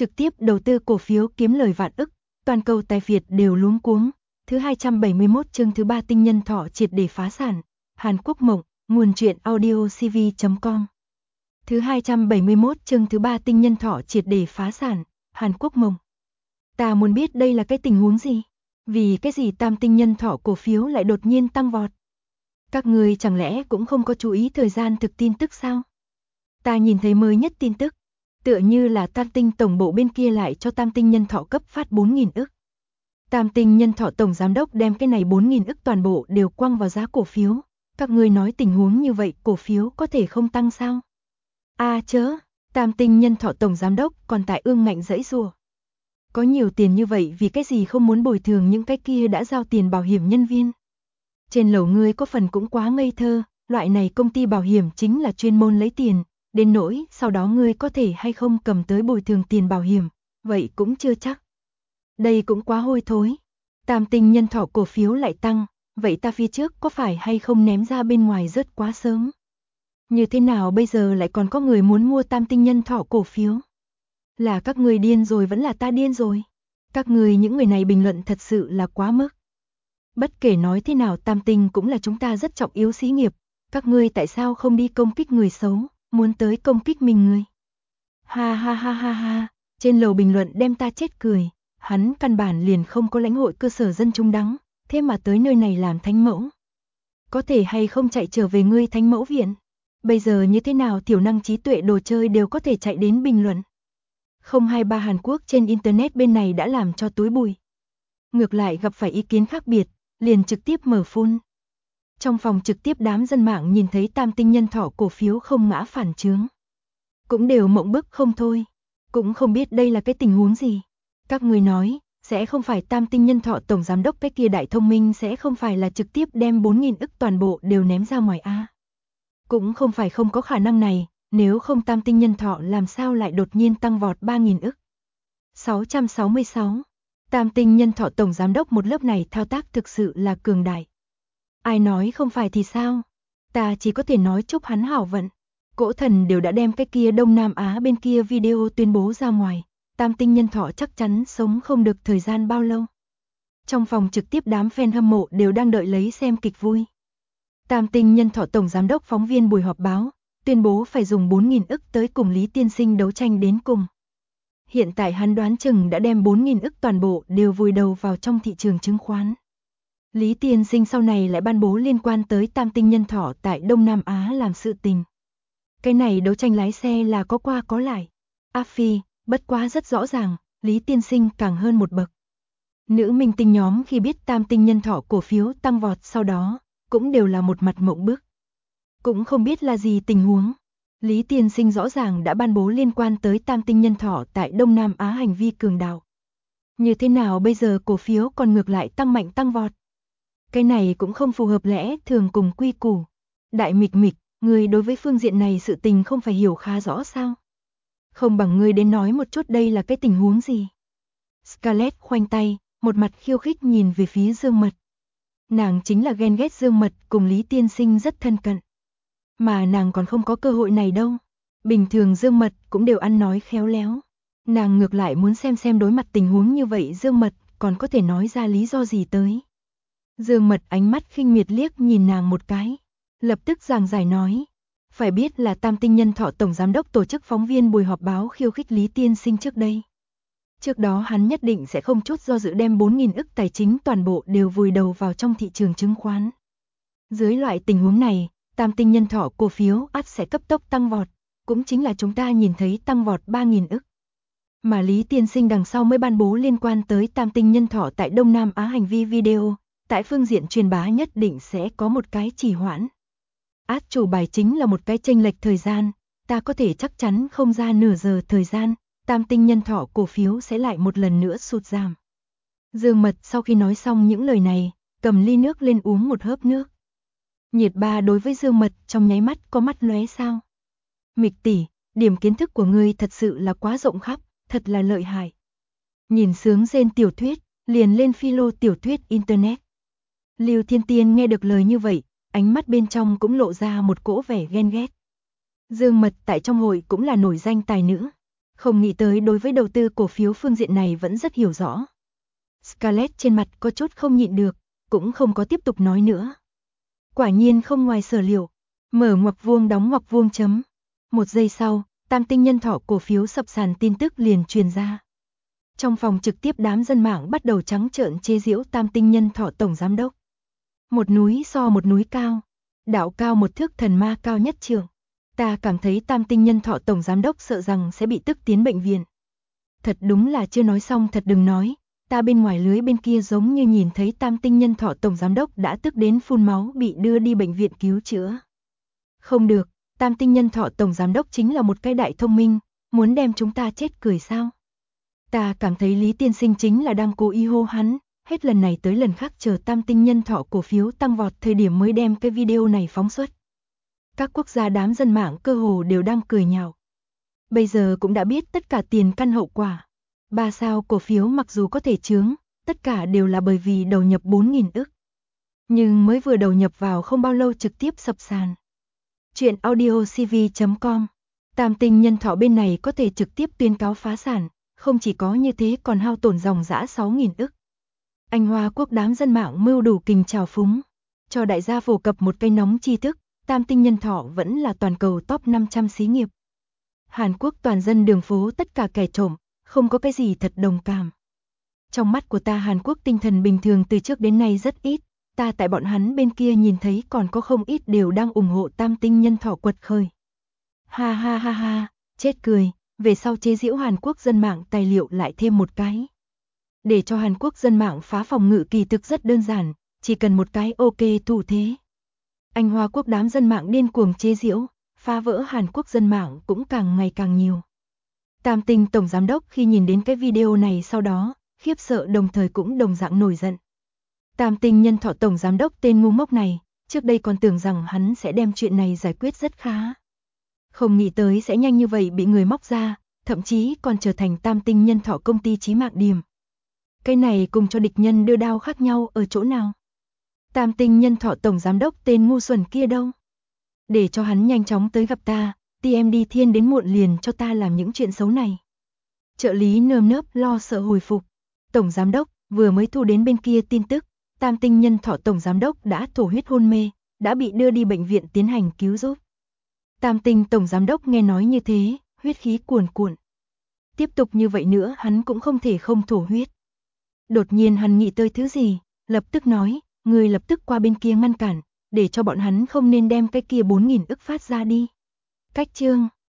trực tiếp đầu tư cổ phiếu kiếm lời vạn ức, toàn cầu tài Việt đều luống cuống. Thứ 271 chương thứ 3 tinh nhân thọ triệt để phá sản. Hàn Quốc mộng, nguồn truyện audio cv.com. Thứ 271 chương thứ 3 tinh nhân thọ triệt để phá sản. Hàn Quốc mộng. Ta muốn biết đây là cái tình huống gì? Vì cái gì tam tinh nhân thọ cổ phiếu lại đột nhiên tăng vọt? Các người chẳng lẽ cũng không có chú ý thời gian thực tin tức sao? Ta nhìn thấy mới nhất tin tức, tựa như là tam tinh tổng bộ bên kia lại cho tam tinh nhân thọ cấp phát 4.000 ức. Tam tinh nhân thọ tổng giám đốc đem cái này 4.000 ức toàn bộ đều quăng vào giá cổ phiếu. Các người nói tình huống như vậy cổ phiếu có thể không tăng sao? Chớ, tam tinh nhân thọ tổng giám đốc còn tại ương ngạnh giãy giụa. Có nhiều tiền như vậy vì cái gì không muốn bồi thường những cái kia đã giao tiền bảo hiểm nhân viên? Trên lầu ngươi có phần cũng quá ngây thơ, loại này công ty bảo hiểm chính là chuyên môn lấy tiền, đến nỗi sau đó ngươi có thể hay không cầm tới bồi thường tiền bảo hiểm, vậy cũng chưa chắc. Đây cũng quá hôi thối. Tam tinh nhân thọ cổ phiếu lại tăng, vậy ta phía trước có phải hay không ném ra bên ngoài rất quá sớm? Như thế nào bây giờ lại còn có người muốn mua tam tinh nhân thọ cổ phiếu? Là các người điên rồi vẫn là ta điên rồi? Các người những người này bình luận thật sự là quá mức. Bất kể nói thế nào tam tinh cũng là chúng ta rất trọng yếu xí nghiệp, các ngươi tại sao không đi công kích người xấu, muốn tới công kích mình người? Ha ha ha ha ha, trên lầu bình luận đem ta chết cười, hắn căn bản liền không có lãnh hội cơ sở dân chúng đắng, thế mà tới nơi này làm thánh mẫu. Có thể hay không chạy trở về ngươi thánh mẫu viện? Bây giờ như thế nào thiểu năng trí tuệ đồ chơi đều có thể chạy đến bình luận. 023 Hàn Quốc trên internet bên này đã làm cho túi bụi. Ngược lại gặp phải ý kiến khác biệt, liền trực tiếp mở phun. Trong phòng trực tiếp đám dân mạng nhìn thấy tam tinh nhân thọ cổ phiếu không ngã phản chướng. Cũng đều mộng bức không thôi. Cũng không biết đây là cái tình huống gì. Các người nói, sẽ không phải tam tinh nhân thọ tổng giám đốc cái kia đại thông minh sẽ không phải là trực tiếp đem 4.000 ức toàn bộ đều ném ra ngoài Cũng không phải không có khả năng này, nếu không tam tinh nhân thọ làm sao lại đột nhiên tăng vọt 3.000 ức. 666. Tam tinh nhân thọ tổng giám đốc một lớp này thao tác thực sự là cường đại. Ai nói không phải thì sao? Ta chỉ có thể nói chúc hắn hảo vận. Cỗ thần đều đã đem cái kia Đông Nam Á bên kia video tuyên bố ra ngoài. Tam tinh nhân thọ chắc chắn sống không được thời gian bao lâu. Trong phòng trực tiếp đám fan hâm mộ đều đang đợi lấy xem kịch vui. Tam tinh nhân thọ tổng giám đốc phóng viên buổi họp báo, tuyên bố phải dùng 4.000 ức tới cùng Lý Tiên Sinh đấu tranh đến cùng. Hiện tại hắn đoán chừng đã đem 4.000 ức toàn bộ đều vùi đầu vào trong thị trường chứng khoán. Lý Tiên Sinh sau này lại ban bố liên quan tới tam tinh nhân thọ tại Đông Nam Á làm sự tình. Cái này đấu tranh lái xe là có qua có lại. Phi, bất quá rất rõ ràng, Lý Tiên Sinh càng hơn một bậc. Nữ minh tinh nhóm khi biết tam tinh nhân thọ cổ phiếu tăng vọt sau đó, cũng đều là một mặt mộng bức. Cũng không biết là gì tình huống. Lý Tiên Sinh rõ ràng đã ban bố liên quan tới tam tinh nhân thọ tại Đông Nam Á hành vi cường đạo. Như thế nào bây giờ cổ phiếu còn ngược lại tăng mạnh tăng vọt? Cái này cũng không phù hợp lẽ thường cùng quy củ. Đại mịch mịch, người đối với phương diện này sự tình không phải hiểu khá rõ sao? Không bằng ngươi đến nói một chút đây là cái tình huống gì? Scarlett khoanh tay, một mặt khiêu khích nhìn về phía Dương Mật. Nàng chính là ghen ghét Dương Mật cùng Lý Tiên Sinh rất thân cận. Mà nàng còn không có cơ hội này đâu. Bình thường Dương Mật cũng đều ăn nói khéo léo. Nàng ngược lại muốn xem đối mặt tình huống như vậy Dương Mật còn có thể nói ra lý do gì tới. Dương Mật ánh mắt khinh miệt liếc nhìn nàng một cái. Lập tức giảng giải nói. Phải biết là tam tinh nhân thọ tổng giám đốc tổ chức phóng viên buổi họp báo khiêu khích Lý Tiên Sinh trước đây. Trước đó hắn nhất định sẽ không chút do dự đem 4.000 ức tài chính toàn bộ đều vùi đầu vào trong thị trường chứng khoán. Dưới loại tình huống này, tam tinh nhân thọ cổ phiếu ắt sẽ cấp tốc tăng vọt, cũng chính là chúng ta nhìn thấy tăng vọt 3.000 ức. Mà Lý Tiên Sinh đằng sau mới ban bố liên quan tới tam tinh nhân thọ tại Đông Nam Á hành vi video, tại phương diện truyền bá nhất định sẽ có một cái trì hoãn. Chủ bài chính là một cái chênh lệch thời gian, ta có thể chắc chắn không ra nửa giờ thời gian, tam tinh nhân thọ cổ phiếu sẽ lại một lần nữa sụt giảm. Dương Mật sau khi nói xong những lời này, cầm ly nước lên uống một hớp nước. Nhiệt Ba đối với Dương Mật trong nháy mắt có mắt lóe sao. Mịch tỷ, điểm kiến thức của ngươi thật sự là quá rộng khắp, thật là lợi hại. Nhìn sướng rên tiểu thuyết, liền lên philo tiểu thuyết internet. Lưu Thiên Tiên nghe được lời như vậy, ánh mắt bên trong cũng lộ ra một cỗ vẻ ghen ghét. Dương Mật tại trong hội cũng là nổi danh tài nữ. Không nghĩ tới đối với đầu tư cổ phiếu phương diện này vẫn rất hiểu rõ. Scarlett trên mặt có chút không nhịn được, cũng không có tiếp tục nói nữa. Quả nhiên không ngoài sở liệu, mở ngoặc vuông đóng ngoặc vuông chấm. Một giây sau, Tam Tinh Nhân Thọ cổ phiếu sập sàn tin tức liền truyền ra. Trong phòng trực tiếp đám dân mạng bắt đầu trắng trợn chế giễu Tam Tinh Nhân Thọ tổng giám đốc. Một núi so một núi cao, đạo cao một thước thần ma cao nhất trường. Ta cảm thấy Tam Tinh Nhân Thọ tổng giám đốc sợ rằng sẽ bị tức tiến bệnh viện. Thật đúng là chưa nói xong thật đừng nói, ta bên ngoài lưới bên kia giống như nhìn thấy Tam Tinh Nhân Thọ tổng giám đốc đã tức đến phun máu bị đưa đi bệnh viện cứu chữa. Không được, Tam Tinh Nhân Thọ tổng giám đốc chính là một cái đại thông minh, muốn đem chúng ta chết cười sao? Ta cảm thấy Lý tiên sinh chính là đang cố ý hô hắn, hết lần này tới lần khác chờ Tam Tinh Nhân Thọ cổ phiếu tăng vọt thời điểm mới đem cái video này phóng xuất. Các quốc gia đám dân mạng cơ hồ đều đang cười nhạo. Bây giờ cũng đã biết tất cả tiền căn hậu quả. 3 sao cổ phiếu mặc dù có thể chướng, tất cả đều là bởi vì đầu nhập 4.000 ức. Nhưng mới vừa đầu nhập vào không bao lâu trực tiếp sập sàn. Chuyện audiocv.com. Tam Tinh Nhân Thọ bên này có thể trực tiếp tuyên cáo phá sản, không chỉ có như thế còn hao tổn dòng dã 6.000 ức. Anh Hoa Quốc đám dân mạng mưu đủ kình trào phúng, cho đại gia phổ cập một cây nóng tri thức, Tam Tinh Nhân Thọ vẫn là toàn cầu top 500 xí nghiệp. Hàn Quốc toàn dân đường phố tất cả kẻ trộm, không có cái gì thật đồng cảm. Trong mắt của ta Hàn Quốc tinh thần bình thường từ trước đến nay rất ít, ta tại bọn hắn bên kia nhìn thấy còn có không ít đều đang ủng hộ Tam Tinh Nhân Thọ quật khởi. Ha ha ha ha, chết cười, về sau chế giễu Hàn Quốc dân mạng tài liệu lại thêm một cái. Để cho Hàn Quốc dân mạng phá phòng ngự kỳ thực rất đơn giản, chỉ cần một cái ok thủ thế. Anh Hoa Quốc đám dân mạng điên cuồng chế giễu, phá vỡ Hàn Quốc dân mạng cũng càng ngày càng nhiều. Tam Tinh tổng giám đốc khi nhìn đến cái video này sau đó, khiếp sợ đồng thời cũng đồng dạng nổi giận. Tam Tinh Nhân Thọ tổng giám đốc tên ngu ngốc này, trước đây còn tưởng rằng hắn sẽ đem chuyện này giải quyết rất khá. Không nghĩ tới sẽ nhanh như vậy bị người móc ra, thậm chí còn trở thành Tam Tinh Nhân Thọ công ty chí mạng điểm. Cái này cùng cho địch nhân đưa đao khác nhau ở chỗ nào? Tam Tinh Nhân Thọ tổng giám đốc tên ngu xuẩn kia đâu? Để cho hắn nhanh chóng tới gặp ta, TMD Thiên đến muộn liền cho ta làm những chuyện xấu này. Trợ lý nơm nớp lo sợ hồi phục. Tổng giám đốc vừa mới thu đến bên kia tin tức, Tam Tinh Nhân Thọ tổng giám đốc đã thổ huyết hôn mê, đã bị đưa đi bệnh viện tiến hành cứu giúp. Tam Tinh tổng giám đốc nghe nói như thế, huyết khí cuồn cuộn. Tiếp tục như vậy nữa hắn cũng không thể không thổ huyết. Đột nhiên hắn nghĩ tới thứ gì, lập tức nói, người lập tức qua bên kia ngăn cản, để cho bọn hắn không nên đem cái kia 4.000 ức phát ra đi. Cách chương